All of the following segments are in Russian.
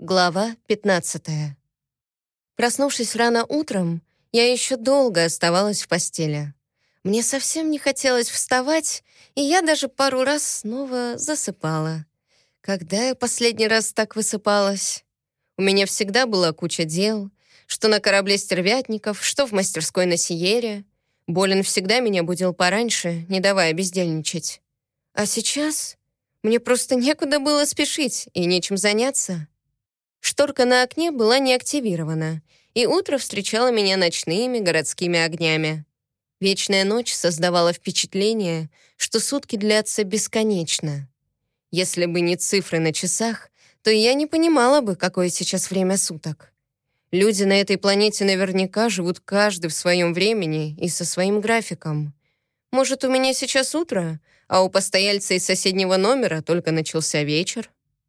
Глава 15. Проснувшись рано утром, я еще долго оставалась в постели. Мне совсем не хотелось вставать, и я даже пару раз снова засыпала. Когда я последний раз так высыпалась? У меня всегда была куча дел, что на корабле стервятников, что в мастерской на Сиере. Болин всегда меня будил пораньше, не давая бездельничать. А сейчас мне просто некуда было спешить и нечем заняться. Шторка на окне была не активирована, и утро встречало меня ночными городскими огнями. Вечная ночь создавала впечатление, что сутки длятся бесконечно. Если бы не цифры на часах, то я не понимала бы, какое сейчас время суток. Люди на этой планете наверняка живут каждый в своем времени и со своим графиком. Может, у меня сейчас утро, а у постояльца из соседнего номера только начался вечер?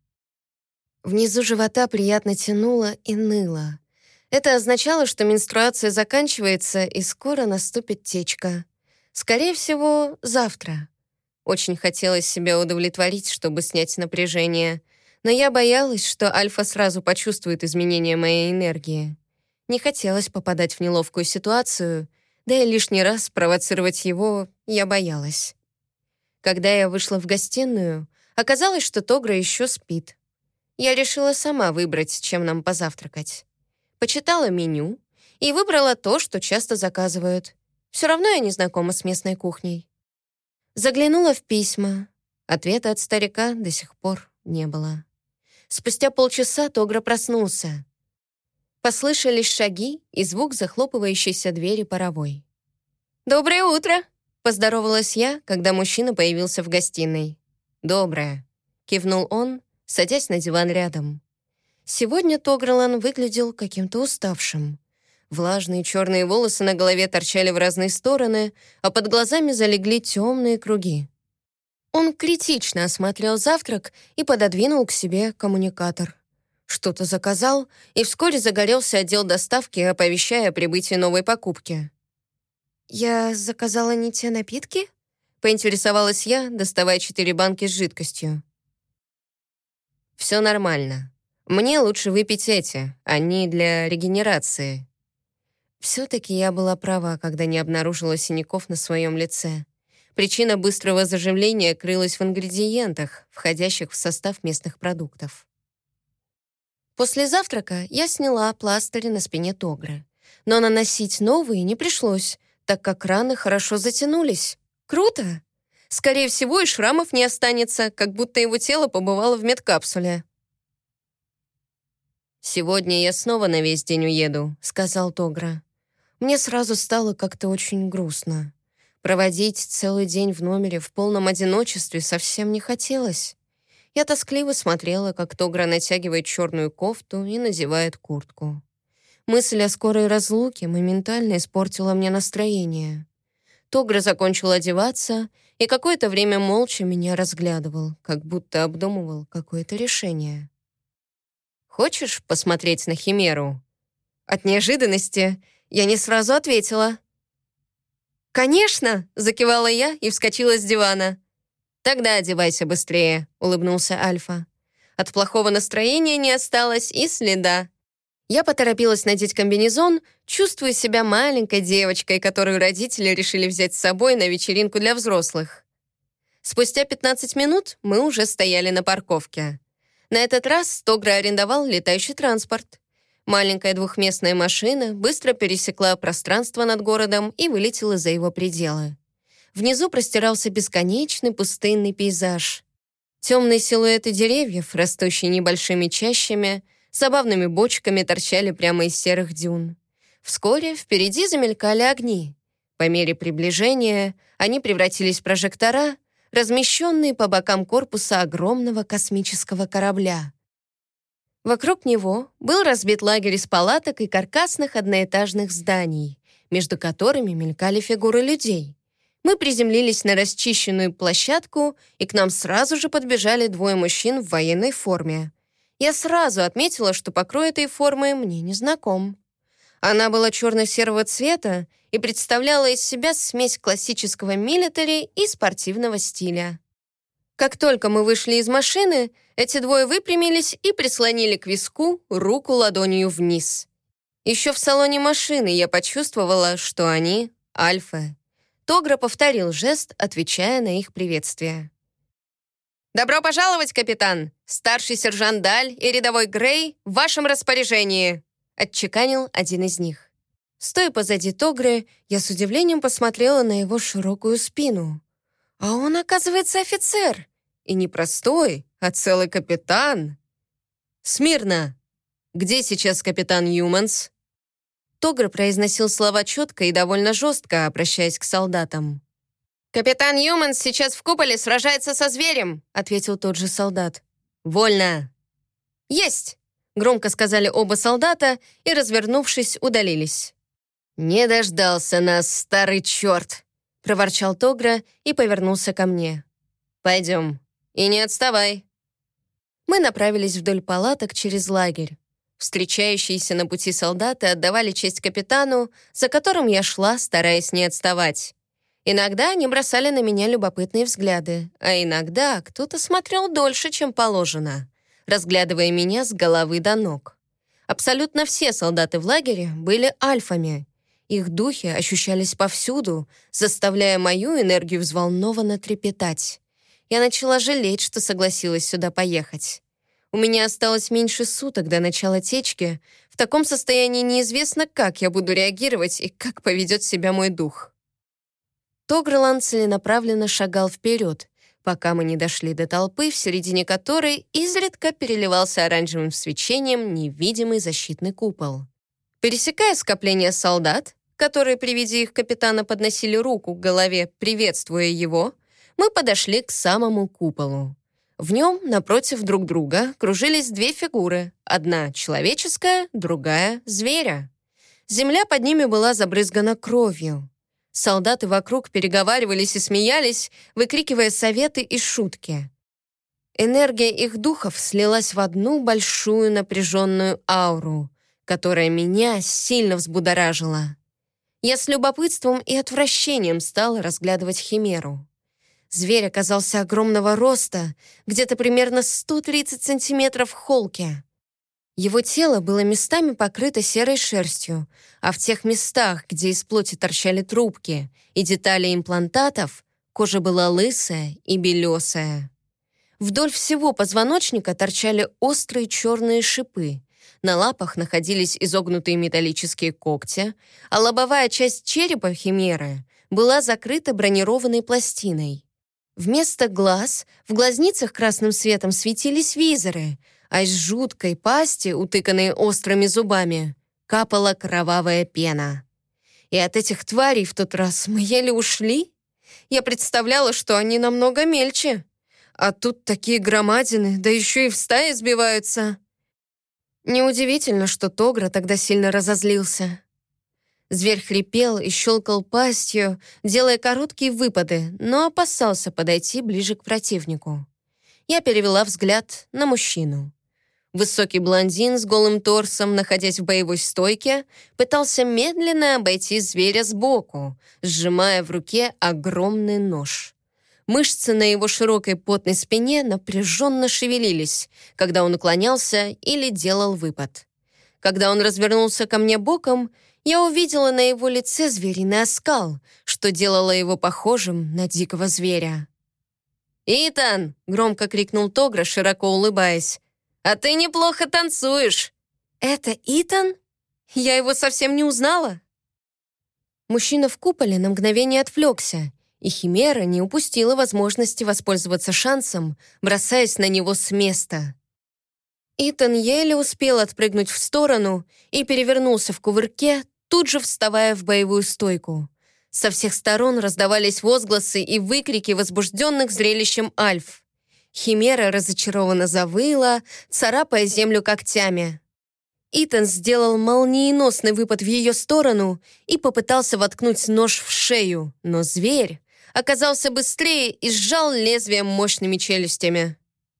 Внизу живота приятно тянуло и ныло. Это означало, что менструация заканчивается и скоро наступит течка. Скорее всего, завтра. Очень хотелось себя удовлетворить, чтобы снять напряжение, но я боялась, что Альфа сразу почувствует изменения моей энергии. Не хотелось попадать в неловкую ситуацию, да и лишний раз провоцировать его я боялась. Когда я вышла в гостиную, оказалось, что Тогра еще спит. Я решила сама выбрать, чем нам позавтракать. Почитала меню и выбрала то, что часто заказывают. Все равно я не знакома с местной кухней. Заглянула в письма. Ответа от старика до сих пор не было. Спустя полчаса Тогра проснулся. Послышались шаги и звук захлопывающейся двери паровой. «Доброе утро!» — поздоровалась я, когда мужчина появился в гостиной. «Доброе!» — кивнул он, садясь на диван рядом. Сегодня Тогралан выглядел каким-то уставшим. Влажные черные волосы на голове торчали в разные стороны, а под глазами залегли темные круги. Он критично осмотрел завтрак и пододвинул к себе коммуникатор. Что-то заказал, и вскоре загорелся отдел доставки, оповещая о прибытии новой покупки. «Я заказала не те напитки?» — поинтересовалась я, доставая 4 банки с жидкостью. «Все нормально. Мне лучше выпить эти, они для регенерации». Все-таки я была права, когда не обнаружила синяков на своем лице. Причина быстрого заживления крылась в ингредиентах, входящих в состав местных продуктов. После завтрака я сняла пластыри на спине Тогры, но наносить новые не пришлось, так как раны хорошо затянулись. Круто! Скорее всего, и шрамов не останется, как будто его тело побывало в медкапсуле. «Сегодня я снова на весь день уеду», — сказал Тогра. Мне сразу стало как-то очень грустно. Проводить целый день в номере в полном одиночестве совсем не хотелось. Я тоскливо смотрела, как Тогра натягивает черную кофту и надевает куртку. Мысль о скорой разлуке моментально испортила мне настроение. Тогра закончил одеваться и какое-то время молча меня разглядывал, как будто обдумывал какое-то решение. «Хочешь посмотреть на Химеру?» От неожиданности я не сразу ответила. «Конечно!» — закивала я и вскочила с дивана. «Тогда одевайся быстрее», — улыбнулся Альфа. От плохого настроения не осталось и следа. Я поторопилась надеть комбинезон, чувствуя себя маленькой девочкой, которую родители решили взять с собой на вечеринку для взрослых. Спустя 15 минут мы уже стояли на парковке. На этот раз Тогра арендовал летающий транспорт. Маленькая двухместная машина быстро пересекла пространство над городом и вылетела за его пределы. Внизу простирался бесконечный пустынный пейзаж. Темные силуэты деревьев, растущие небольшими чащами, забавными бочками торчали прямо из серых дюн. Вскоре впереди замелькали огни. По мере приближения они превратились в прожектора, размещенные по бокам корпуса огромного космического корабля. Вокруг него был разбит лагерь из палаток и каркасных одноэтажных зданий, между которыми мелькали фигуры людей. Мы приземлились на расчищенную площадку, и к нам сразу же подбежали 2 мужчин в военной форме. Я сразу отметила, что покрой этой формы мне не знаком. Она была черно-серого цвета и представляла из себя смесь классического милитари и спортивного стиля. Как только мы вышли из машины, эти двое выпрямились и прислонили к виску руку ладонью вниз. Еще в салоне машины я почувствовала, что они — альфы. Тогра повторил жест, отвечая на их приветствие. «Добро пожаловать, капитан! Старший сержант Даль и рядовой Грей в вашем распоряжении!» — отчеканил один из них. Стоя позади Тогры, я с удивлением посмотрела на его широкую спину. А он, оказывается, офицер. И не простой, а целый капитан. «Смирно! Где сейчас капитан Юманс?» Тогр произносил слова четко и довольно жестко, обращаясь к солдатам. «Капитан Юманс сейчас в куполе сражается со зверем», ответил тот же солдат. «Вольно!» «Есть!» громко сказали оба солдата и, развернувшись, удалились. «Не дождался нас, старый черт!» проворчал Тогра и повернулся ко мне. «Пойдем. И не отставай». Мы направились вдоль палаток через лагерь. Встречающиеся на пути солдаты отдавали честь капитану, за которым я шла, стараясь не отставать. Иногда они бросали на меня любопытные взгляды, а иногда кто-то смотрел дольше, чем положено, разглядывая меня с головы до ног. Абсолютно все солдаты в лагере были альфами. Их духи ощущались повсюду, заставляя мою энергию взволнованно трепетать. Я начала жалеть, что согласилась сюда поехать. У меня осталось меньше суток до начала течки. В таком состоянии неизвестно, как я буду реагировать и как поведет себя мой дух. Тогрлан целенаправленно шагал вперед, пока мы не дошли до толпы, в середине которой изредка переливался оранжевым свечением невидимый защитный купол. Пересекая скопление солдат, которые при виде их капитана подносили руку к голове, приветствуя его, мы подошли к самому куполу. В нем, напротив друг друга, кружились две фигуры. Одна человеческая, другая — зверя. Земля под ними была забрызгана кровью. Солдаты вокруг переговаривались и смеялись, выкрикивая советы и шутки. Энергия их духов слилась в одну большую напряженную ауру, которая меня сильно взбудоражила. Я с любопытством и отвращением стала разглядывать химеру. Зверь оказался огромного роста, где-то примерно 130 сантиметров в холке. Его тело было местами покрыто серой шерстью, а в тех местах, где из плоти торчали трубки и детали имплантатов, кожа была лысая и белесая. Вдоль всего позвоночника торчали острые черные шипы, на лапах находились изогнутые металлические когти, а лобовая часть черепа химеры была закрыта бронированной пластиной. Вместо глаз в глазницах красным светом светились визоры, а из жуткой пасти, утыканной острыми зубами, капала кровавая пена. И от этих тварей в тот раз мы еле ушли. Я представляла, что они намного мельче. А тут такие громадины, да еще и в стае сбиваются. Неудивительно, что Тогра тогда сильно разозлился. Зверь хрипел и щелкал пастью, делая короткие выпады, но опасался подойти ближе к противнику. Я перевела взгляд на мужчину. Высокий блондин с голым торсом, находясь в боевой стойке, пытался медленно обойти зверя сбоку, сжимая в руке огромный нож. Мышцы на его широкой потной спине напряженно шевелились, когда он уклонялся или делал выпад. Когда он развернулся ко мне боком, я увидела на его лице звериный оскал, что делало его похожим на дикого зверя. «Итан!» — громко крикнул Тогра, широко улыбаясь. «А ты неплохо танцуешь!» «Это Итан? Я его совсем не узнала!» Мужчина в куполе на мгновение отвлекся, и химера не упустила возможности воспользоваться шансом, бросаясь на него с места. Итан еле успел отпрыгнуть в сторону и перевернулся в кувырке, тут же вставая в боевую стойку. Со всех сторон раздавались возгласы и выкрики возбужденных зрелищем альф. Химера разочарованно завыла, царапая землю когтями. Итан сделал молниеносный выпад в ее сторону и попытался воткнуть нож в шею, но зверь оказался быстрее и сжал лезвием мощными челюстями.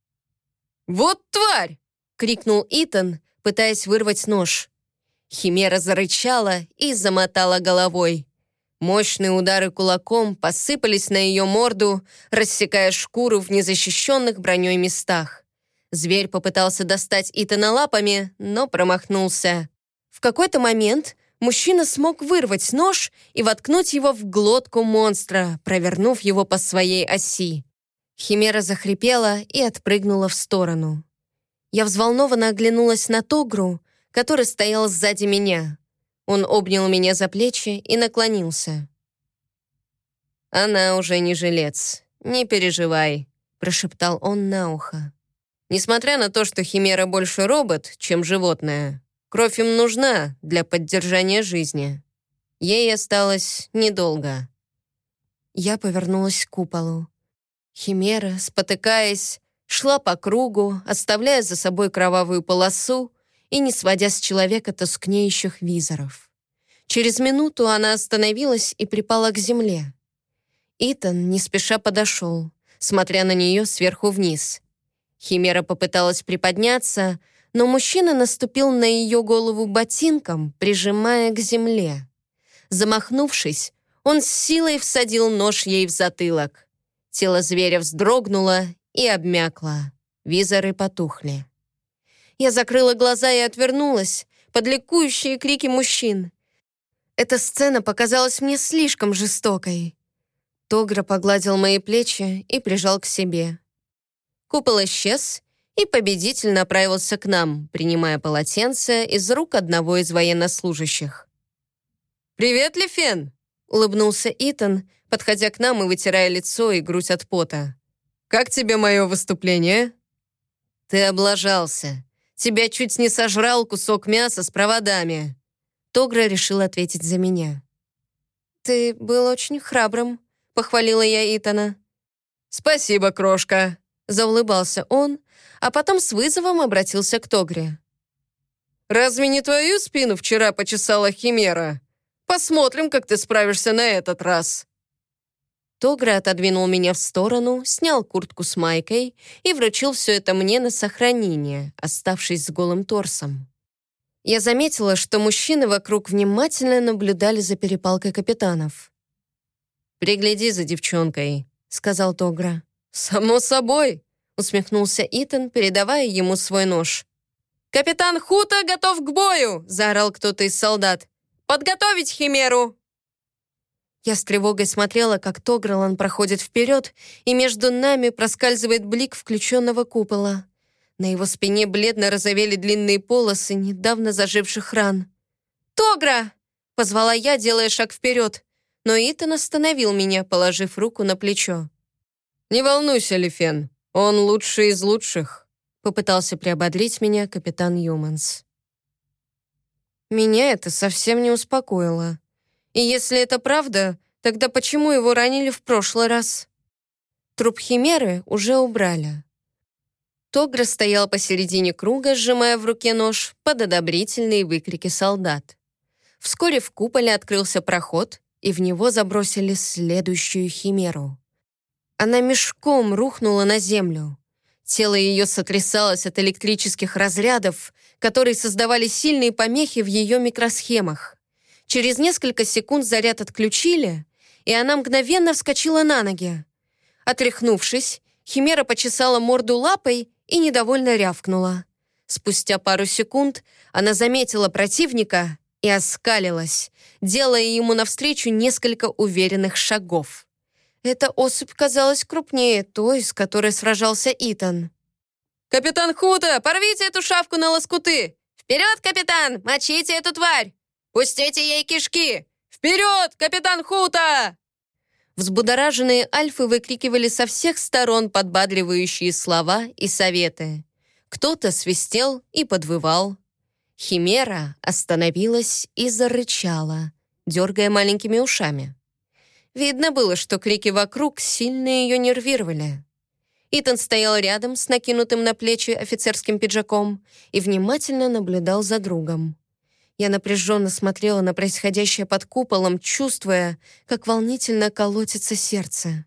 «Вот тварь!» — крикнул Итан, пытаясь вырвать нож. Химера зарычала и замотала головой. Мощные удары кулаком посыпались на ее морду, рассекая шкуру в незащищенных броней местах. Зверь попытался достать Итана лапами, но промахнулся. В какой-то момент мужчина смог вырвать нож и воткнуть его в глотку монстра, провернув его по своей оси. Химера захрипела и отпрыгнула в сторону. Я взволнованно оглянулась на Тогру, который стоял сзади меня. Он обнял меня за плечи и наклонился. «Она уже не жилец, не переживай», — прошептал он на ухо. «Несмотря на то, что Химера больше робот, чем животное, кровь им нужна для поддержания жизни. Ей осталось недолго». Я повернулась к куполу. Химера, спотыкаясь, шла по кругу, оставляя за собой кровавую полосу и не сводя с человека тускнеющих визоров. Через минуту она остановилась и припала к земле. Итан не спеша подошел, смотря на нее сверху вниз. Химера попыталась приподняться, но мужчина наступил на ее голову ботинком, прижимая к земле. Замахнувшись, он с силой всадил нож ей в затылок. Тело зверя вздрогнуло и обмякло. Визоры потухли. Я закрыла глаза и отвернулась под ликующие крики мужчин. Эта сцена показалась мне слишком жестокой. Тогра погладил мои плечи и прижал к себе. Купол исчез и победитель направился к нам, принимая полотенце из рук одного из военнослужащих. «Привет, Лифен!» — улыбнулся Итан, подходя к нам и вытирая лицо и грудь от пота. «Как тебе мое выступление?» «Ты облажался. Тебя чуть не сожрал кусок мяса с проводами». Тогра решил ответить за меня. «Ты был очень храбрым», — похвалила я Итана. «Спасибо, крошка», — заулыбался он, а потом с вызовом обратился к Тогре. «Разве не твою спину вчера почесала Химера? Посмотрим, как ты справишься на этот раз». Тогра отодвинул меня в сторону, снял куртку с майкой и вручил все это мне на сохранение, оставшись с голым торсом. Я заметила, что мужчины вокруг внимательно наблюдали за перепалкой капитанов. «Пригляди за девчонкой», — сказал Тогра. «Само собой», — усмехнулся Итан, передавая ему свой нож. «Капитан Хута готов к бою!» — заорал кто-то из солдат. «Подготовить Химеру!» Я с тревогой смотрела, как Тогралан проходит вперед, и между нами проскальзывает блик включенного купола. На его спине бледно розовели длинные полосы недавно заживших ран. «Тогра!» — позвала я, делая шаг вперед, но Итан остановил меня, положив руку на плечо. «Не волнуйся, Лифен, он лучший из лучших», — попытался приободрить меня капитан Юманс. Меня это совсем не успокоило. И если это правда, тогда почему его ранили в прошлый раз? Труп Химеры уже убрали. Тогра стоял посередине круга, сжимая в руке нож под одобрительные выкрики солдат. Вскоре в куполе открылся проход, и в него забросили следующую Химеру. Она мешком рухнула на землю. Тело ее сотрясалось от электрических разрядов, которые создавали сильные помехи в ее микросхемах. Через несколько секунд заряд отключили, и она мгновенно вскочила на ноги. Отряхнувшись, Химера почесала морду лапой и недовольно рявкнула. Спустя пару секунд она заметила противника и оскалилась, делая ему навстречу несколько уверенных шагов. Эта особь казалась крупнее той, с которой сражался Итан. «Капитан Хута, порвите эту шавку на лоскуты! Вперед, капитан! Мочите эту тварь! Пустите ей кишки! Вперед, капитан Хута!» Взбудораженные альфы выкрикивали со всех сторон подбадривающие слова и советы. Кто-то свистел и подвывал. Химера остановилась и зарычала, дергая маленькими ушами. Видно было, что крики вокруг сильно ее нервировали. Итан стоял рядом с накинутым на плечи офицерским пиджаком и внимательно наблюдал за другом. Я напряженно смотрела на происходящее под куполом, чувствуя, как волнительно колотится сердце.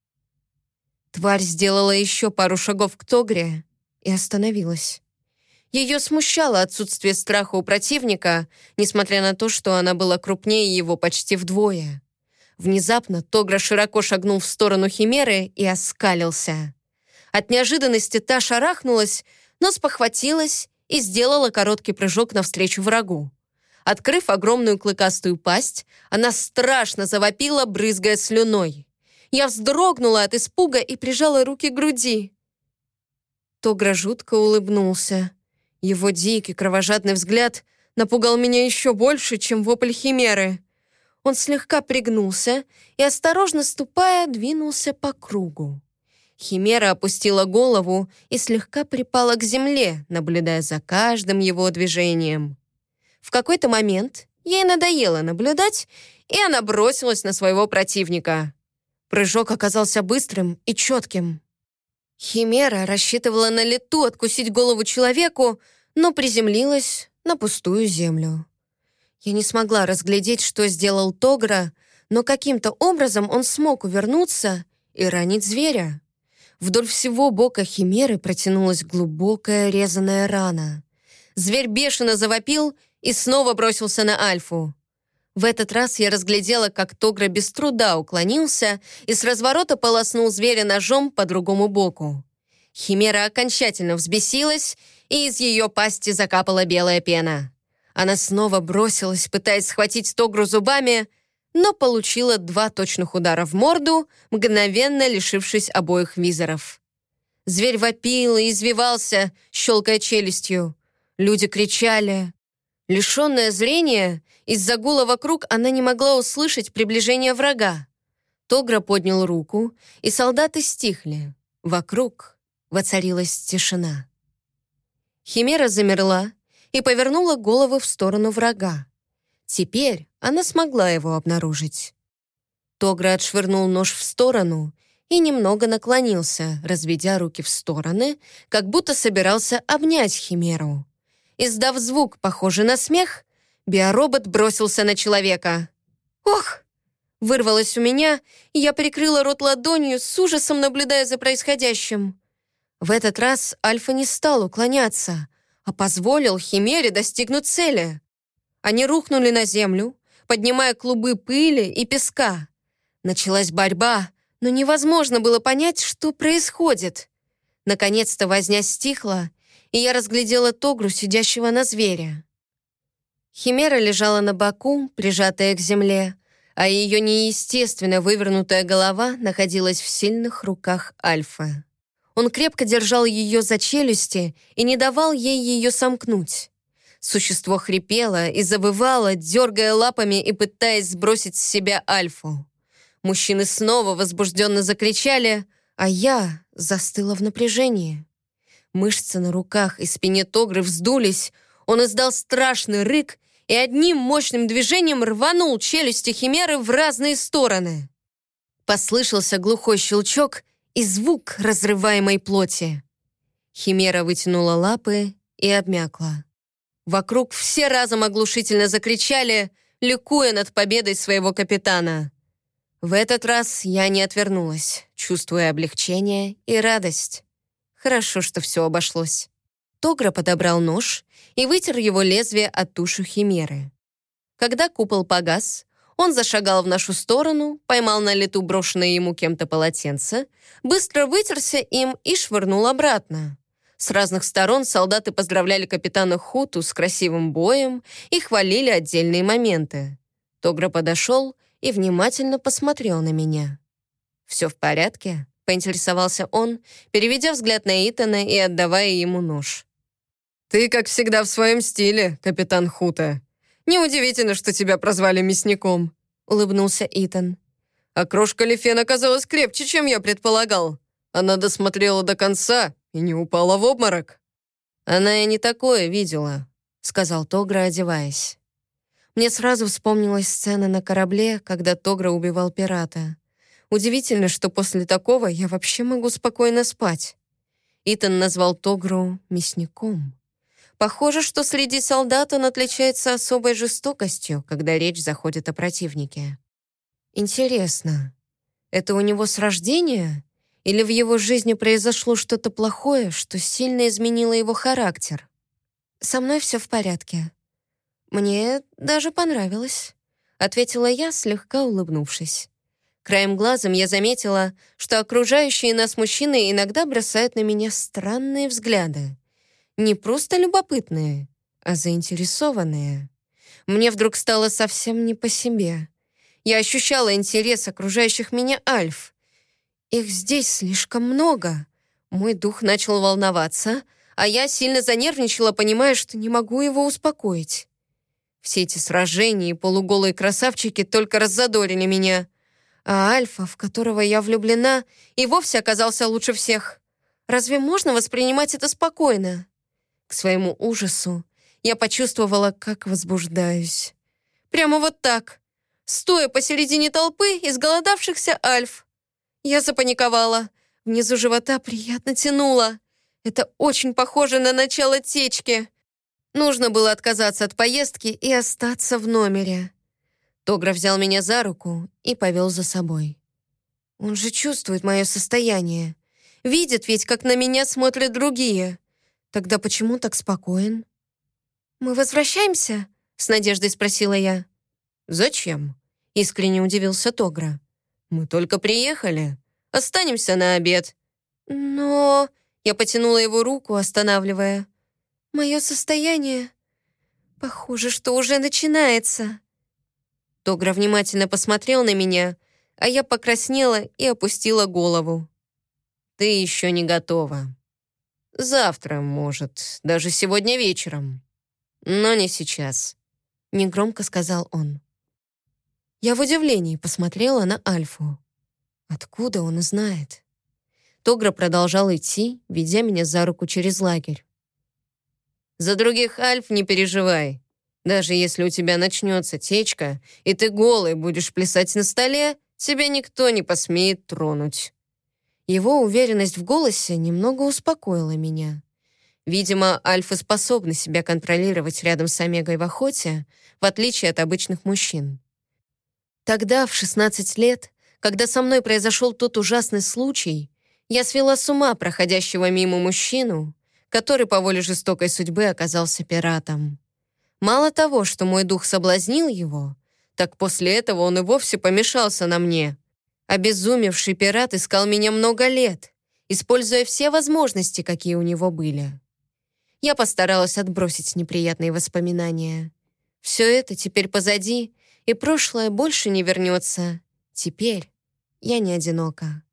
Тварь сделала еще пару шагов к Тогре и остановилась. Ее смущало отсутствие страха у противника, несмотря на то, что она была крупнее его почти вдвое. Внезапно Тогра широко шагнул в сторону Химеры и оскалился. От неожиданности та шарахнулась, но спохватилась и сделала короткий прыжок навстречу врагу. Открыв огромную клыкастую пасть, она страшно завопила, брызгая слюной. Я вздрогнула от испуга и прижала руки к груди. Тогра жутко улыбнулся. Его дикий кровожадный взгляд напугал меня еще больше, чем вопль Химеры. Он слегка пригнулся и, осторожно ступая, двинулся по кругу. Химера опустила голову и слегка припала к земле, наблюдая за каждым его движением. В какой-то момент ей надоело наблюдать, и она бросилась на своего противника. Прыжок оказался быстрым и четким. Химера рассчитывала на лету откусить голову человеку, но приземлилась на пустую землю. Я не смогла разглядеть, что сделал Тогра, но каким-то образом он смог увернуться и ранить зверя. Вдоль всего бока Химеры протянулась глубокая резаная рана. Зверь бешено завопил и снова бросился на Альфу. В этот раз я разглядела, как Тогра без труда уклонился и с разворота полоснул зверя ножом по другому боку. Химера окончательно взбесилась, и из ее пасти закапала белая пена. Она снова бросилась, пытаясь схватить Тогру зубами, но получила 2 точных удара в морду, мгновенно лишившись обоих визоров. Зверь вопил и извивался, щелкая челюстью. Люди кричали. Лишенная зрения, из-за гула вокруг она не могла услышать приближение врага. Тогра поднял руку, и солдаты стихли. Вокруг воцарилась тишина. Химера замерла и повернула голову в сторону врага. Теперь она смогла его обнаружить. Тогра отшвырнул нож в сторону и немного наклонился, разведя руки в стороны, как будто собирался обнять Химеру. Издав звук, похожий на смех, биоробот бросился на человека. «Ох!» — вырвалось у меня, и я прикрыла рот ладонью, с ужасом наблюдая за происходящим. В этот раз Альфа не стал уклоняться, а позволил Химере достигнуть цели. Они рухнули на землю, поднимая клубы пыли и песка. Началась борьба, но невозможно было понять, что происходит. Наконец-то возня стихла, и я разглядела Тогру, сидящего на звере. Химера лежала на боку, прижатая к земле, а ее неестественно вывернутая голова находилась в сильных руках Альфы. Он крепко держал ее за челюсти и не давал ей ее сомкнуть. Существо хрипело и завывало, дергая лапами и пытаясь сбросить с себя Альфу. Мужчины снова возбужденно закричали, а я застыла в напряжении. Мышцы на руках и спине Тогры вздулись, он издал страшный рык и одним мощным движением рванул челюсти Химеры в разные стороны. Послышался глухой щелчок и звук разрываемой плоти. Химера вытянула лапы и обмякла. Вокруг все разом оглушительно закричали, ликуя над победой своего капитана. В этот раз я не отвернулась, чувствуя облегчение и радость. Хорошо, что все обошлось. Тогра подобрал нож и вытер его лезвие от туши Химеры. Когда купол погас, он зашагал в нашу сторону, поймал на лету брошенное ему кем-то полотенце, быстро вытерся им и швырнул обратно. С разных сторон солдаты поздравляли капитана Хуту с красивым боем и хвалили отдельные моменты. Тогра подошел и внимательно посмотрел на меня. «Все в порядке?» — поинтересовался он, переведя взгляд на Итана и отдавая ему нож. «Ты, как всегда, в своем стиле, капитан Хута. Неудивительно, что тебя прозвали мясником», — улыбнулся Итан. «А крошка Лефен оказалась крепче, чем я предполагал. Она досмотрела до конца и не упала в обморок». «Она и не такое видела», — сказал Тогра, одеваясь. Мне сразу вспомнилась сцена на корабле, когда Тогра убивал пирата. Удивительно, что после такого я вообще могу спокойно спать. Итан назвал Тогру мясником. Похоже, что среди солдат он отличается особой жестокостью, когда речь заходит о противнике. Интересно, это у него с рождения? Или в его жизни произошло что-то плохое, что сильно изменило его характер? «Со мной все в порядке. Мне даже понравилось», — ответила я, слегка улыбнувшись. Краем глазом я заметила, что окружающие нас мужчины иногда бросают на меня странные взгляды. Не просто любопытные, а заинтересованные. Мне вдруг стало совсем не по себе. Я ощущала интерес окружающих меня альф. Их здесь слишком много. Мой дух начал волноваться, а я сильно занервничала, понимая, что не могу его успокоить. Все эти сражения и полуголые красавчики только раззадорили меня. А Альфа, в которого я влюблена, и вовсе оказался лучше всех. Разве можно воспринимать это спокойно? К своему ужасу я почувствовала, как возбуждаюсь. Прямо вот так, стоя посередине толпы изголодавшихся альф. Я запаниковала. Внизу живота приятно тянуло. Это очень похоже на начало течки. Нужно было отказаться от поездки и остаться в номере. Тогра взял меня за руку и повел за собой. Он же чувствует мое состояние. Видит ведь, как на меня смотрят другие. Тогда почему так спокоен? «Мы возвращаемся?» — с надеждой спросила я. «Зачем?» — искренне удивился Тогра. «Мы только приехали. Останемся на обед». «Но...» — я потянула его руку, останавливая. «Мое состояние... Похоже, что уже начинается». Тогра внимательно посмотрел на меня, а я покраснела и опустила голову. «Ты еще не готова. Завтра, может, даже сегодня вечером. Но не сейчас», — негромко сказал он. Я в удивлении посмотрела на Альфу. Откуда он знает? Тогра продолжал идти, ведя меня за руку через лагерь. «За других альф не переживай. Даже если у тебя начнется течка, и ты голый будешь плясать на столе, тебя никто не посмеет тронуть». Его уверенность в голосе немного успокоила меня. Видимо, альфы способны себя контролировать рядом с омегой в охоте, в отличие от обычных мужчин. Тогда, в 16 лет, когда со мной произошел тот ужасный случай, я свела с ума проходящего мимо мужчину, который по воле жестокой судьбы оказался пиратом. Мало того, что мой дух соблазнил его, так после этого он и вовсе помешался на мне. Обезумевший пират искал меня много лет, используя все возможности, какие у него были. Я постаралась отбросить неприятные воспоминания. Все это теперь позади, и прошлое больше не вернется. Теперь я не одинока.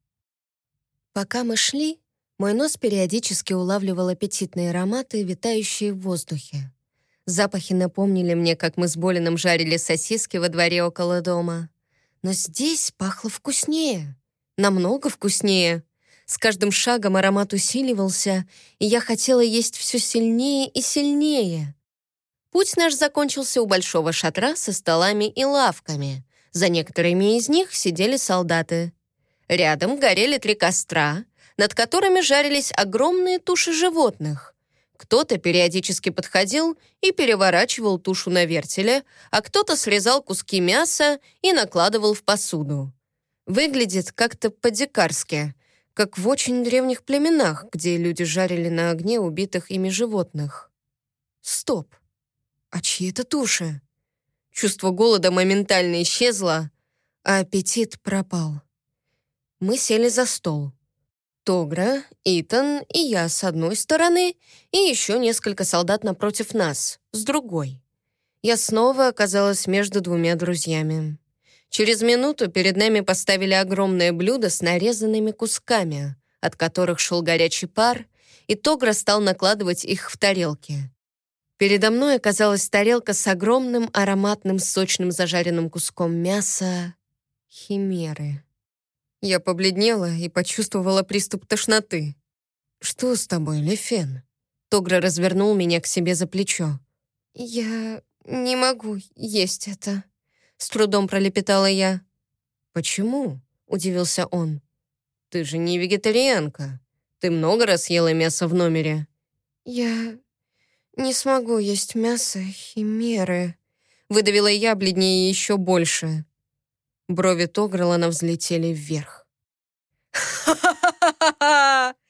Пока мы шли, мой нос периодически улавливал аппетитные ароматы, витающие в воздухе. Запахи напомнили мне, как мы с Болином жарили сосиски во дворе около дома. Но здесь пахло вкуснее, намного вкуснее. С каждым шагом аромат усиливался, и я хотела есть все сильнее и сильнее. Путь наш закончился у большого шатра со столами и лавками. За некоторыми из них сидели солдаты. Рядом горели 3 костра, над которыми жарились огромные туши животных. Кто-то периодически подходил и переворачивал тушу на вертеле, а кто-то срезал куски мяса и накладывал в посуду. Выглядит как-то по-дикарски, как в очень древних племенах, где люди жарили на огне убитых ими животных. Стоп! А чьи это туши? Чувство голода моментально исчезло, а аппетит пропал. Мы сели за стол. Тогра, Итан и я с одной стороны, и еще несколько солдат напротив нас, с другой. Я снова оказалась между 2 друзьями. Через минуту перед нами поставили огромное блюдо с нарезанными кусками, от которых шел горячий пар, и Тогра стал накладывать их в тарелки. Передо мной оказалась тарелка с огромным ароматным сочным зажаренным куском мяса химеры. Я побледнела и почувствовала приступ тошноты. «Что с тобой, Лефен?» Тогра развернул меня к себе за плечо. «Я не могу есть это», — с трудом пролепетала я. «Почему?» — удивился он. «Ты же не вегетарианка. Ты много раз ела мясо в номере». «Я не смогу есть мясо химеры», — выдавила я, бледнее еще больше. Брови Тогрелана взлетели вверх. «Ха-ха-ха-ха-ха!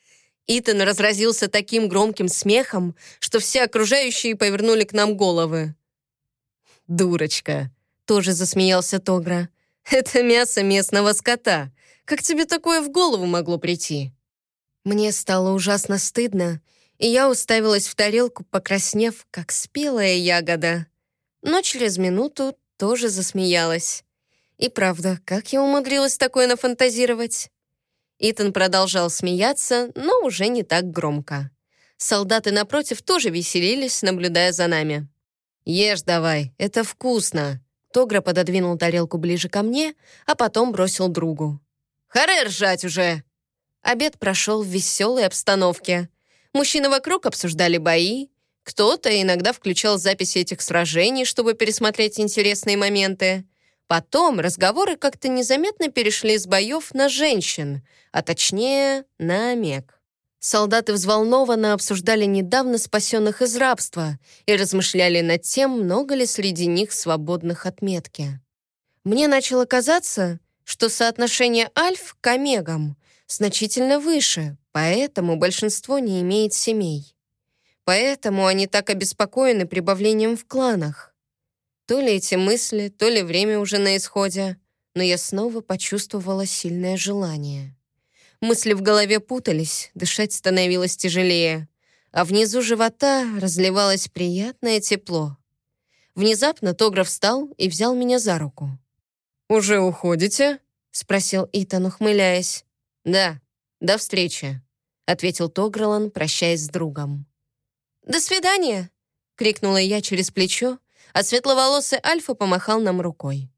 Итан разразился таким громким смехом, что все окружающие повернули к нам головы. «Дурочка!» — тоже засмеялся Тогра. «Это мясо местного скота. Как тебе такое в голову могло прийти?» Мне стало ужасно стыдно, и я уставилась в тарелку, покраснев, как спелая ягода. Но через минуту тоже засмеялась. И правда, как я умудрилась такое нафантазировать? Итан продолжал смеяться, но уже не так громко. Солдаты напротив тоже веселились, наблюдая за нами. «Ешь давай, это вкусно!» Тогра пододвинул тарелку ближе ко мне, а потом бросил другу. «Харе ржать уже!» Обед прошел в веселой обстановке. Мужчины вокруг обсуждали бои. Кто-то иногда включал записи этих сражений, чтобы пересмотреть интересные моменты. Потом разговоры как-то незаметно перешли с боев на женщин, а точнее, на омег. Солдаты взволнованно обсуждали недавно спасенных из рабства и размышляли над тем, много ли среди них свободных от метки. Мне начало казаться, что соотношение альф к омегам значительно выше, поэтому большинство не имеет семей. Поэтому они так обеспокоены прибавлением в кланах. То ли эти мысли, то ли время уже на исходе, но я снова почувствовала сильное желание. Мысли в голове путались, дышать становилось тяжелее, а внизу живота разливалось приятное тепло. Внезапно Тогра встал и взял меня за руку. «Уже уходите?» — спросил Итан, ухмыляясь. «Да, до встречи», — ответил Тогралан, прощаясь с другом. «До свидания!» — крикнула я через плечо, а светловолосый Альфа помахал нам рукой.